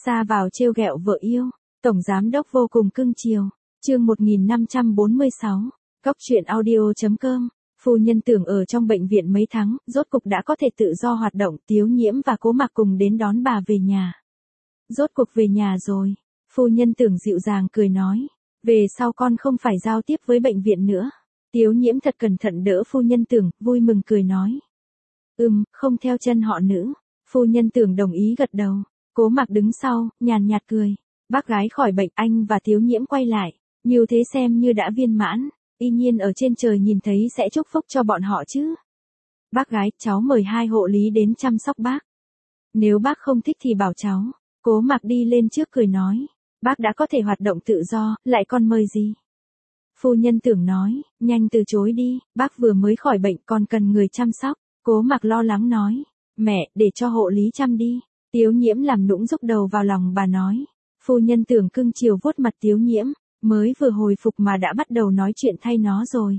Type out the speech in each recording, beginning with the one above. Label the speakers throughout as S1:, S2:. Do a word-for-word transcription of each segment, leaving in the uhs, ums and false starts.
S1: Xa vào trêu ghẹo vợ yêu, tổng giám đốc vô cùng cưng chiều. Chương một nghìn năm trăm bốn mươi sáu, Cóc truyện audio chấm com. Phu nhân Tưởng ở trong bệnh viện mấy tháng, rốt cục đã có thể tự do hoạt động, Tiếu Nhiễm và Cố Mặc cùng đến đón bà về nhà. Rốt cuộc về nhà rồi, phu nhân Tưởng dịu dàng cười nói, về sau con không phải giao tiếp với bệnh viện nữa. Tiếu Nhiễm thật cẩn thận đỡ phu nhân Tưởng, vui mừng cười nói. Ừm, không theo chân họ nữ. Phu nhân Tưởng đồng ý gật đầu. Cố Mặc đứng sau, nhàn nhạt cười. Bác gái khỏi bệnh, anh và Tiếu Nhiễm quay lại. Như thế xem như đã viên mãn. Y nhiên ở trên trời nhìn thấy sẽ chúc phúc cho bọn họ chứ. Bác gái, cháu mời hai hộ lý đến chăm sóc bác. Nếu bác không thích thì bảo cháu. Cố Mặc đi lên trước cười nói. Bác đã có thể hoạt động tự do, lại còn mời gì? Phu nhân Tưởng nói, nhanh từ chối đi, bác vừa mới khỏi bệnh còn cần người chăm sóc. Cố Mặc lo lắng nói, mẹ, để cho hộ lý chăm đi. Tiếu Nhiễm làm nũng rúc đầu vào lòng bà nói. Phu nhân Tưởng cưng chiều vuốt mặt Tiếu Nhiễm, mới vừa hồi phục mà đã bắt đầu nói chuyện thay nó rồi.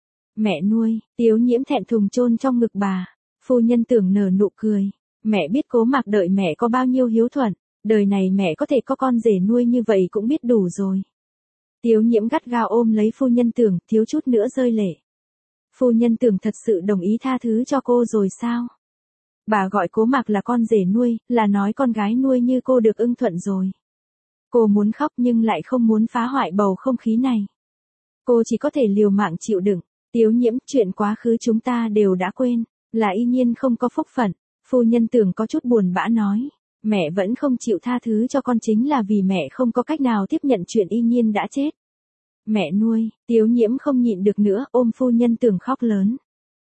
S1: Mẹ nuôi, Tiếu Nhiễm thẹn thùng chôn trong ngực bà. Phu nhân Tưởng nở nụ cười, mẹ biết Cố Mặc đợi mẹ có bao nhiêu hiếu thuận, đời này mẹ có thể có con rể nuôi như vậy cũng biết đủ rồi. Tiếu Nhiễm gắt gao ôm lấy phu nhân Tưởng, thiếu chút nữa rơi lệ. Phu nhân Tưởng thật sự đồng ý tha thứ cho cô rồi sao? Bà gọi Cố Mặc là con rể nuôi, là nói con gái nuôi như cô được ưng thuận rồi. Cô muốn khóc nhưng lại không muốn phá hoại bầu không khí này. Cô chỉ có thể liều mạng chịu đựng. Tiếu Nhiễm, chuyện quá khứ chúng ta đều đã quên, là y nhiên không có phúc phận. Phu nhân Tưởng có chút buồn bã nói, mẹ vẫn không chịu tha thứ cho con chính là vì mẹ không có cách nào tiếp nhận chuyện y nhiên đã chết. Mẹ nuôi, Tiếu Nhiễm không nhịn được nữa, ôm phu nhân Tưởng khóc lớn.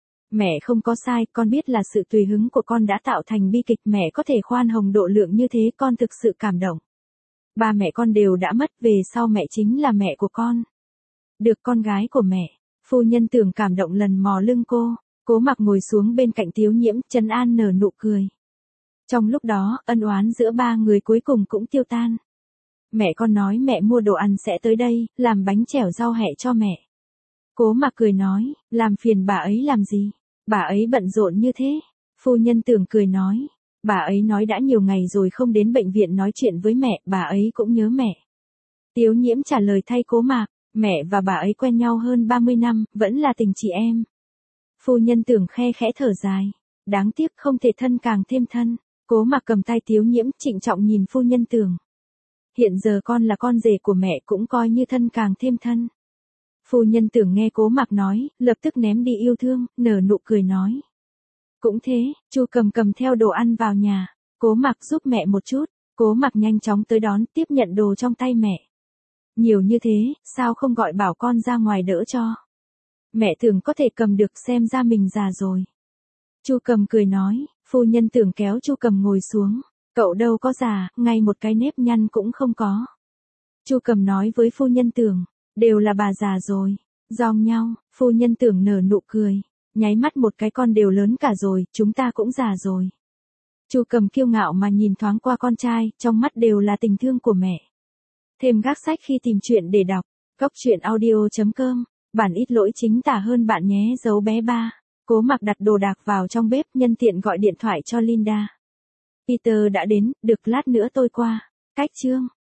S1: Mẹ không có sai, con biết là sự tùy hứng của con đã tạo thành bi kịch, mẹ có thể khoan hồng độ lượng như thế, con thực sự cảm động. Ba mẹ con đều đã mất, về sau mẹ chính là mẹ của con. Được con gái của mẹ. Phu nhân Tưởng cảm động lần mò lưng cô. Cố Mặc ngồi xuống bên cạnh Tiếu Nhiễm, trấn an nở nụ cười. Trong lúc đó, ân oán giữa ba người cuối cùng cũng tiêu tan. Mẹ con nói mẹ mua đồ ăn sẽ tới đây, làm bánh chẻo rau hẹ cho mẹ. Cố Mặc cười nói, làm phiền bà ấy làm gì? Bà ấy bận rộn như thế. Phu nhân Tưởng cười nói, bà ấy nói đã nhiều ngày rồi không đến bệnh viện nói chuyện với mẹ, bà ấy cũng nhớ mẹ. Tiếu Nhiễm trả lời thay Cố Mặc, mẹ và bà ấy quen nhau hơn ba mươi năm, vẫn là tình chị em. Phu nhân Tưởng khe khẽ thở dài, đáng tiếc không thể thân càng thêm thân. Cố Mặc cầm tay Tiếu Nhiễm, trịnh trọng nhìn phu nhân Tưởng. Hiện giờ con là con rể của mẹ, cũng coi như thân càng thêm thân. Phu nhân Tưởng nghe Cố Mặc nói, lập tức ném đi yêu thương, nở nụ cười nói. Cũng thế, Chu Cầm cầm theo đồ ăn vào nhà. Cố Mặc giúp mẹ một chút. Cố Mặc nhanh chóng tới đón, tiếp nhận đồ trong tay mẹ. Nhiều như thế, sao không gọi bảo con ra ngoài đỡ cho? Mẹ Tưởng có thể cầm được, xem ra mình già rồi. Chu Cầm cười nói. Phu nhân Tưởng kéo Chu Cầm ngồi xuống. Cậu đâu có già, ngay một cái nếp nhăn cũng không có. Chu Cầm nói với phu nhân Tưởng, đều là bà già rồi. Giong nhau, phu nhân Tưởng nở nụ cười, nháy mắt một cái, con đều lớn cả rồi, chúng ta cũng già rồi. Chu Cầm kiêu ngạo mà nhìn thoáng qua con trai, trong mắt đều là tình thương của mẹ. Thêm gác sách khi tìm chuyện để đọc. Cóc truyện audio chấm com. Bản ít lỗi chính tả hơn bạn nhé, dấu bé ba. Cố Mặc đặt đồ đạc vào trong bếp, nhân tiện gọi điện thoại cho Linda. Peter đã đến, được lát nữa tôi qua. Cách chương.